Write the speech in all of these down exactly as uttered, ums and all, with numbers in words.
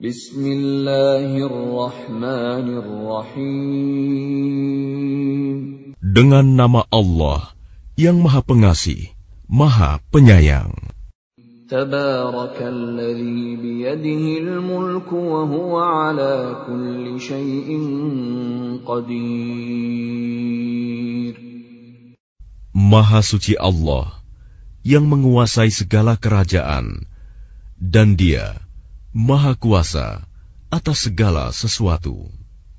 Bismillahirrahmanirrahim. Dengan nama Allah yang Maha Pengasih, Maha Penyayang. Tabarakalladzi biyadihil mulku wa huwa ala kulli syai'in qadir. Maha suci Allah yang menguasai segala kerajaan, dan Dia Maha Kuasa atas segala sesuatu.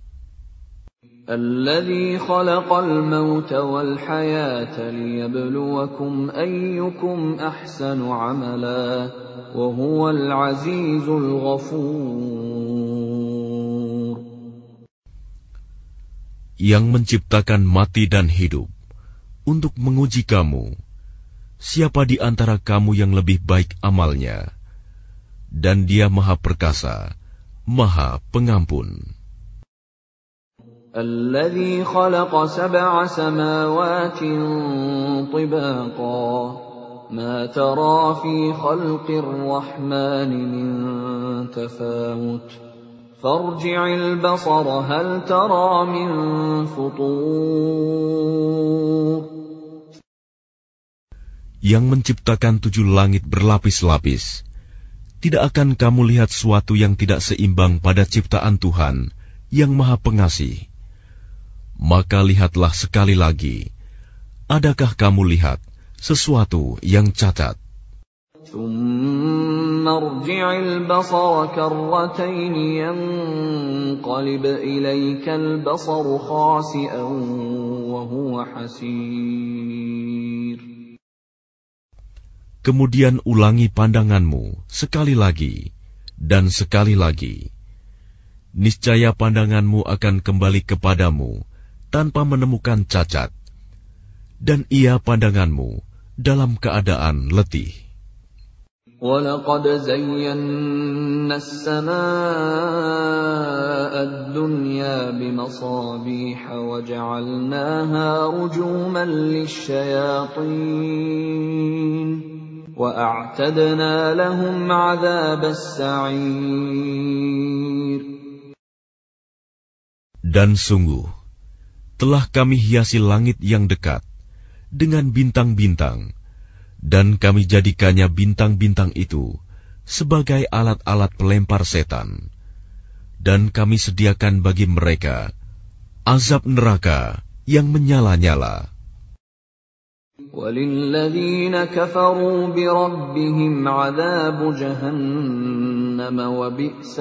Alladzi khalaqal mauta wal hayata liyabluwakum ayyukum ahsanu amala wa huwal azizul ghafur. Yang menciptakan mati dan hidup untuk menguji kamu, siapa di antara kamu yang lebih baik amalnya, dan Dia Maha Perkasa, Maha Pengampun. الذي خلق سبع سماوات طباقا ما ترى في خلق الرحمن من تفاوت فارجع البصر هل ترى من فطور. Yang menciptakan tujuh langit berlapis-lapis, tidak akan kamu lihat suatu yang tidak seimbang pada ciptaan Tuhan yang Maha Pengasih. Maka lihatlah sekali lagi, adakah kamu lihat sesuatu yang cacat? ثُمَّ ارْجِعِ الْبَصَرَ كَرَّتَيْنِ يَنقَلِبْ إِلَيْكَ الْبَصَرُ خَاسِئًا وَهُوَ حَسِيرٌ. Kemudian ulangi pandanganmu sekali lagi dan sekali lagi. Niscaya pandanganmu akan kembali kepadamu tanpa menemukan cacat, dan ia pandanganmu dalam keadaan letih. وَلَقَدْ زَيَّنَّا السَّمَاءَ الدُّنْيَا بِمَصَابِيحَ وَجَعَلْنَاهَا رُجُومًا لِلشَّيَاطِينِ وَأَعْتَدْنَا لَهُمْ عَذَابَ السَّعِيرِ. Dan sungguh, telah kami hiasi langit yang dekat dengan bintang-bintang, dan kami jadikannya bintang-bintang itu sebagai alat-alat pelempar setan, dan kami sediakan bagi mereka azab neraka yang menyala-nyala. وَلِلَّذِينَ كَفَرُوا بِرَبِّهِمْ عَذَابُ جَهَنَّمَ وَبِئْسَ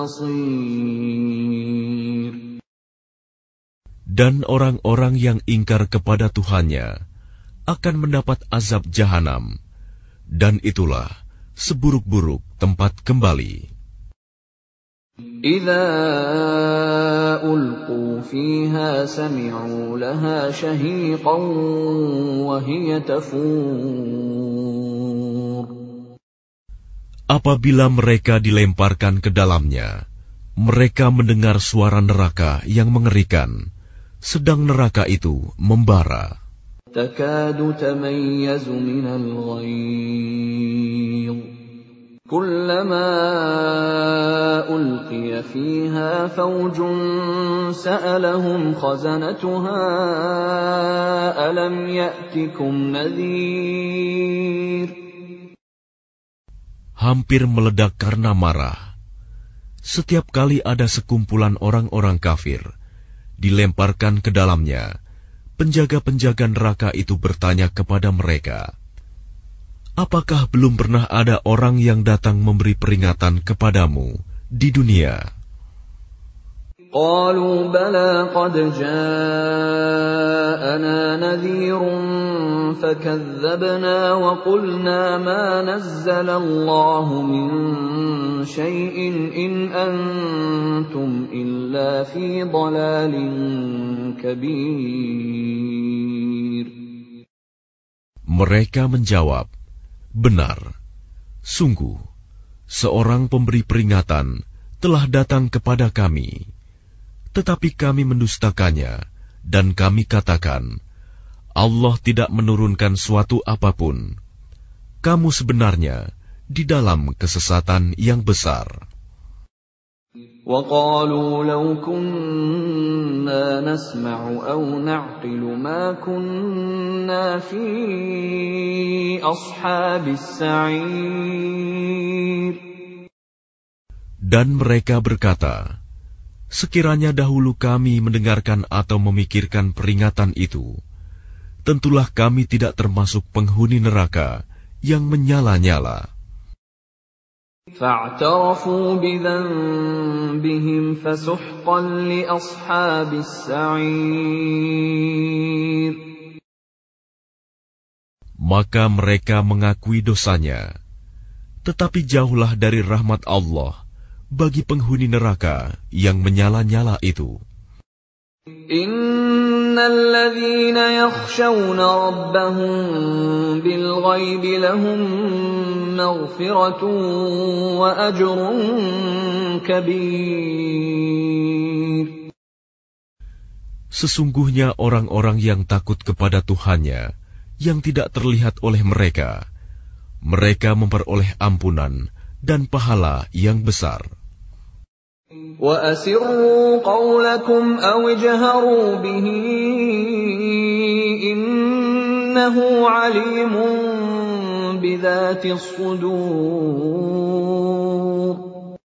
الْمَصِيرُ. Dan orang-orang yang ingkar kepada Tuhannya akan mendapat azab jahanam, dan itulah seburuk-buruk tempat kembali. إِذَا أُلْقُوا فِيهَا سَمِعُوا لَهَا شَهِيقًا وَهِيَ تَفُورُ. Apabila mereka dilemparkan ke dalamnya, mereka mendengar suara neraka yang mengerikan, sedang neraka itu membara. تَكَادُ تَمَيَّزُ مِنَ الْغَيْظِ كُلَّمَا أُلْقِيَ فِيهَا فَوْجٌ سَأَلَهُمْ خَزَنَتُهَا أَلَمْ يَأْتِكُمْ نَذِيرٌ. Hampir meledak karena marah. Setiap kali ada sekumpulan orang-orang kafir dilemparkan ke dalamnya, penjaga-penjaga neraka itu bertanya kepada mereka, apakah belum pernah ada orang yang datang memberi peringatan kepadamu di dunia? قالوا بلى قد جاءنا نذير فكذبنا وقلنا ما نزل الله من شيء إن أنتم إلا في ضلال كبير. Mereka menjawab, benar, sungguh, seorang pemberi peringatan telah datang kepada kami. Tetapi kami mendustakannya, dan kami katakan, Allah tidak menurunkan suatu apapun. Kamu sebenarnya di dalam kesesatan yang besar. وَقَالُوا لَوْ كُنَّا نَسْمَعُ أَوْ نَعْقِلُ مَا كُنَّا فِي أَصْحَابِ السَّعِيرِ. Dan mereka berkata, sekiranya dahulu kami mendengarkan atau memikirkan peringatan itu, tentulah kami tidak termasuk penghuni neraka yang menyala-nyala. فَاعْتَرَفُوا بِذَنبِهِمْ فَسُحْقًا لِأَصْحَابِ السَّعِيرِ. Maka mereka mengakui dosanya, tetapi jauhlah dari rahmat Allah bagi penghuni neraka yang menyala-nyala itu. Innal ladzina yakhshawna rabbahum bil ghaibi lahum maghfiratun wa ajrun kabir. Sesungguhnya orang-orang yang takut kepada Tuhannya yang tidak terlihat oleh mereka, mereka memperoleh ampunan dan pahala yang besar. وَأَسِرُّوا قَوْلَكُمْ أَوْ اجْهَرُوا بِهِ إِنَّهُ عَلِيمٌ بِذَاتِ الصُّدُورِ.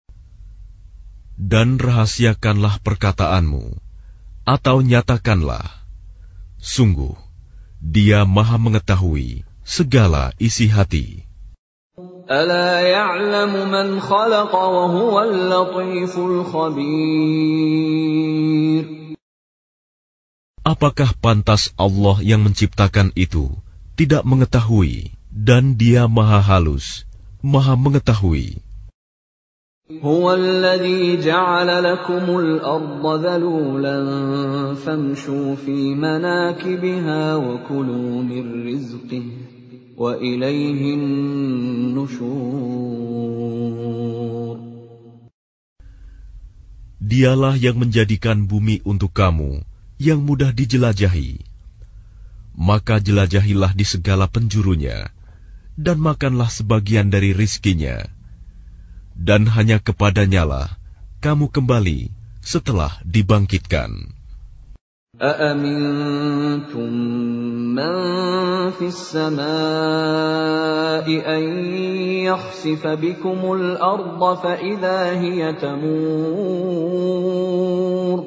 Dan rahasiakanlah perkataanmu, atau nyatakanlah, sungguh, Dia Maha mengetahui segala isi hati. أَلَا يَعْلَمُ مَنْ خَلَقَ وَهُوَ اللَّطِيفُ الْخَبِيرُ. Apakah pantas Allah yang menciptakan itu tidak mengetahui, dan Dia Maha halus, Maha mengetahui. هُوَ الَّذِي جَعَلَ لَكُمُ الْأَرْضَ ذَلُولًا فَامْشُوا فِي مَنَاكِبِهَا وَكُلُوا مِنْ رِزْقِهِ وَإِلَيْهِ النُّشُورُ. Dialah yang menjadikan bumi untuk kamu yang mudah dijelajahi. Maka jelajahilah di segala penjurunya, dan makanlah sebagian dari rizkinya. Dan hanya kepadanyalah kamu kembali setelah dibangkitkan. أَأَمِنْتُمْ مَنْ فِي السَّمَاءِ أَنْ يَخْسِفَ بِكُمُ الْأَرْضَ فَإِذَا هِيَ تَمُورُ.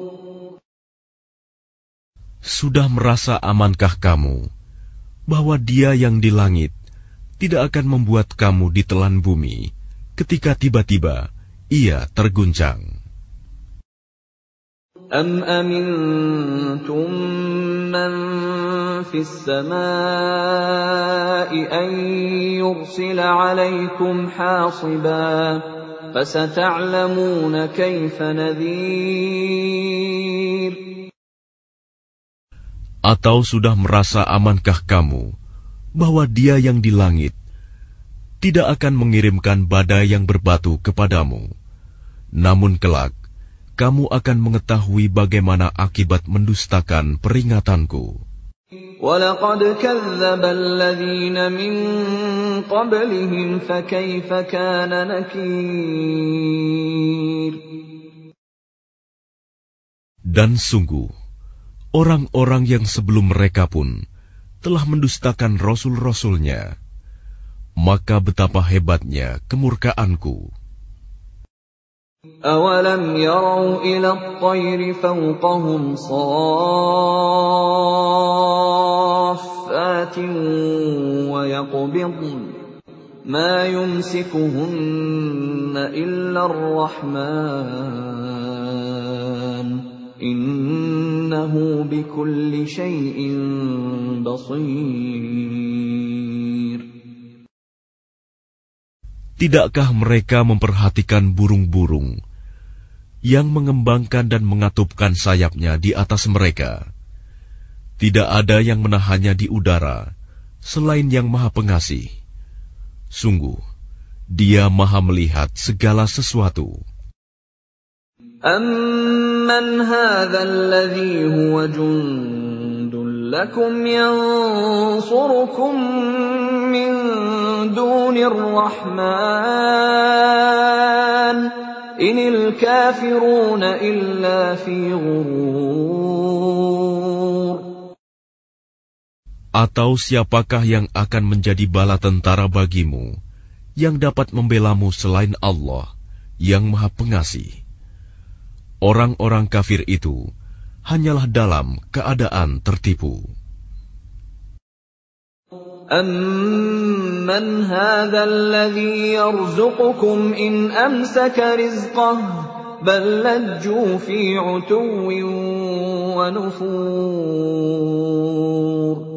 Sudah merasa amankah kamu bahwa Dia yang di langit tidak akan membuat kamu ditelan bumi ketika tiba-tiba Ia terguncang? أَمْ أَمِنْتُمْ مَنْ فِي السَّمَاءِ أَنْ يُرْسِلَ عَلَيْكُمْ حَاصِبًا فَسَتَعْلَمُونَ كَيْفَ نَذِيرٌ. Atau sudah merasa amankah kamu bahwa Dia yang di langit tidak akan mengirimkan badai yang berbatu kepadamu, namun kelak kamu akan mengetahui bagaimana akibat mendustakan peringatanku. وَلَقَدْ كَذَّبَ الَّذِينَ مِن قَبْلِهِمْ فَكَيْفَ كَانَ نَكِيرِ. Dan sungguh, orang-orang yang sebelum mereka pun telah mendustakan rasul-rasulnya, maka betapa hebatnya kemurkaanku. أَوَلَمْ يَرَوْا إِلَى الطَّيْرِ فَوْقَهُمْ صَافَّاتٍ وَيَقْبِضْنَ مَا يُمْسِكُهُنَّ إِلَّا الرَّحْمَنُ إِنَّهُ بِكُلِّ شَيْءٍ بَصِيرٌ. Tidakkah mereka memperhatikan burung-burung yang mengembangkan dan mengatupkan sayapnya di atas mereka? Tidak ada yang menahannya di udara selain Yang Maha Pengasih. Sungguh, Dia Maha melihat segala sesuatu. أَمَّنْ هَذَا الَّذِي هُوَ جُنْدٌ لَكُمْ يَنْصُرُكُمْ مِنْ دُونِ الرَّحْمَنِ inil kafiruna illa fi ghurur. Atau siapakah yang akan menjadi bala tentara bagimu, yang dapat membelamu selain Allah, yang Maha Pengasih? Orang-orang kafir itu hanyalah dalam keadaan tertipu. Amman hadha alladhi yarzuqukum in amsaka rizqah bal lajju fi 'utuwwin wa nufur.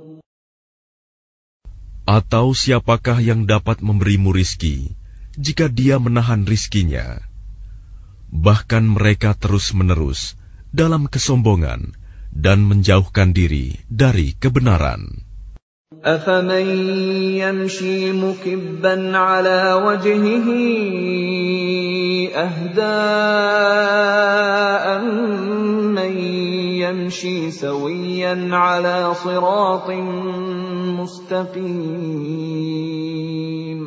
Atau siapakah yang dapat memberimu rizki jika dia menahan rizkinya? Bahkan mereka terus-menerus dalam kesombongan dan menjauhkan diri dari kebenaran. Afaman yamshi mukibban ala wajhihi ahda amman yamshi sawiyan ala siratin mustaqim.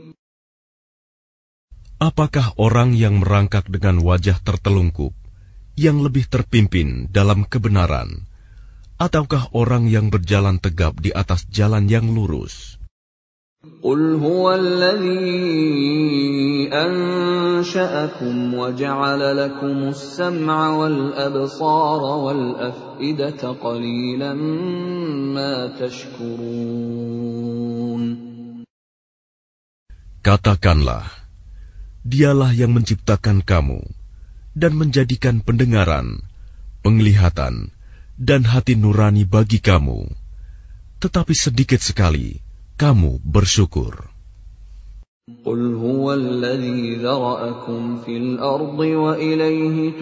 Apakah orang yang merangkak dengan wajah tertelungkup yang lebih terpimpin dalam kebenaran, ataukah orang yang berjalan tegap di atas jalan yang lurus? Qul huwa alladhi ansha'akum wa ja'ala lakumus sam'a wal absara wal af'idata qalilan ma tashkurun. Katakanlah, Dialah yang menciptakan kamu dan menjadikan pendengaran, penglihatan, dan hati nurani bagi kamu, tetapi sedikit sekali kamu bersyukur. Qul huwa alladhi dhara'akum fil ardi wa ilayhi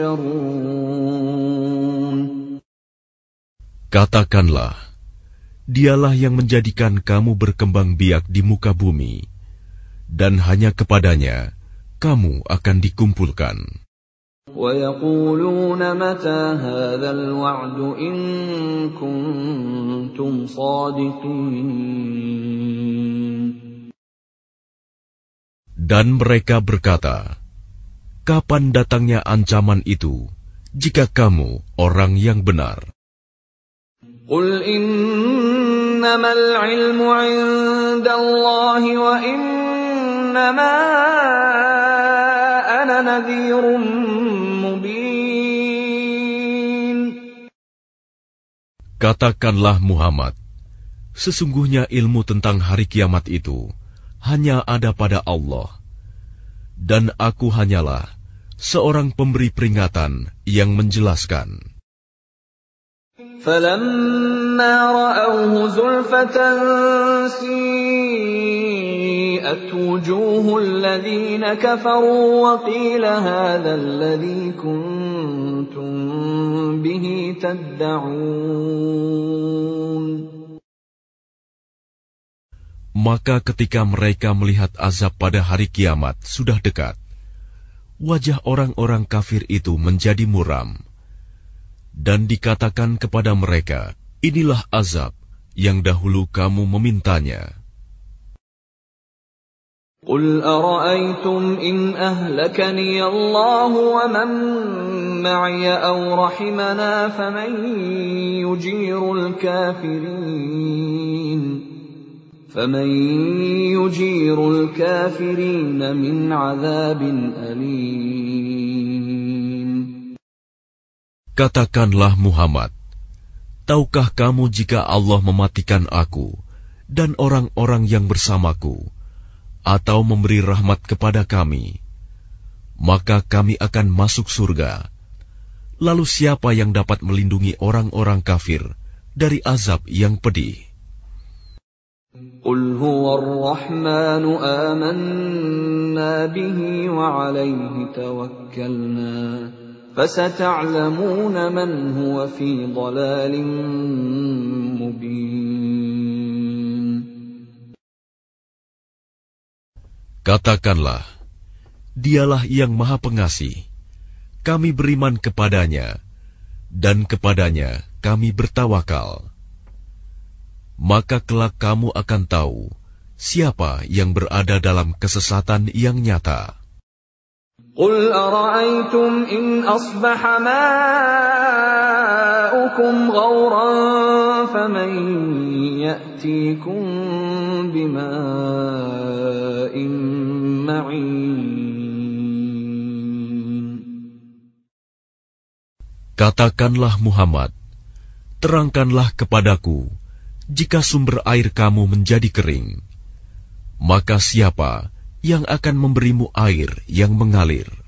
tuhsyarun. Katakanlah, Dialah yang menjadikan kamu berkembang biak di muka bumi, dan hanya kepadanya kamu akan dikumpulkan. وَيَقُولُونَ مَتَى هَذَا الْوَعْدُ إِن كُنتُمْ صَادِقِينَ. Dan mereka berkata, kapan datangnya ancaman itu, jika kamu orang yang benar? قُلْ إِنَّمَا الْعِلْمُ عِندَ اللَّهِ وَإِنَّمَا أَنَا نَذِيرٌ مُبِينٌ. Katakanlah Muhammad, sesungguhnya ilmu tentang hari kiamat itu hanya ada pada Allah, dan aku hanyalah seorang pemberi peringatan yang menjelaskan. فَلَمَّا رَأَوْهُ زُلْفَةً سِيئَتْ وُجُوهُ الَّذِينَ كَفَرُوا وَقِيلَ هَذَا الَّذِي كُنتُم بِهِ تَدَّعُونَ. Maka ketika mereka melihat azab pada hari kiamat sudah dekat, wajah orang-orang kafir itu menjadi muram. Dan dikatakan kepada mereka, inilah azab yang dahulu kamu memintanya. قُلْ أَرَأَيْتُمْ إِنْ أَهْلَكَنِيَ اللَّهُ وَمَنْ مَعِيَ أَوْ رَحِمَنَا فَمَنْ يُجِيرُ الْكَافِرِينَ فَمَنْ يُجِيرُ الْكَافِرِينَ مِنْ عَذَابٍ أَلِيمٍ. Katakanlah Muhammad, tahukah kamu jika Allah mematikan aku dan orang-orang yang bersamaku, atau memberi rahmat kepada kami, maka kami akan masuk surga. Lalu siapa yang dapat melindungi orang-orang kafir dari azab yang pedih? قُلْ هُوَ الرَّحْمَنُ آمَنَّا بِهِ وَعَلَيْهِ تَوَكَّلْنَا فَسَتَعْلَمُونَ مَنْ هُوَ فِي ضَلَالٍ مُبِينٍ. Katakanlah, Dialah yang Maha Pengasih. Kami beriman kepadanya, dan kepadanya kami bertawakal. Maka kelak kamu akan tahu siapa yang berada dalam kesesatan yang nyata. قل أرأيتم إن أصبح ماؤكم غورا فمن يأتيكم بماء معين. Katakanlah Muhammad, terangkanlah kepadaku, jika sumber air kamu menjadi kering, maka siapa yang akan memberimu air yang mengalir?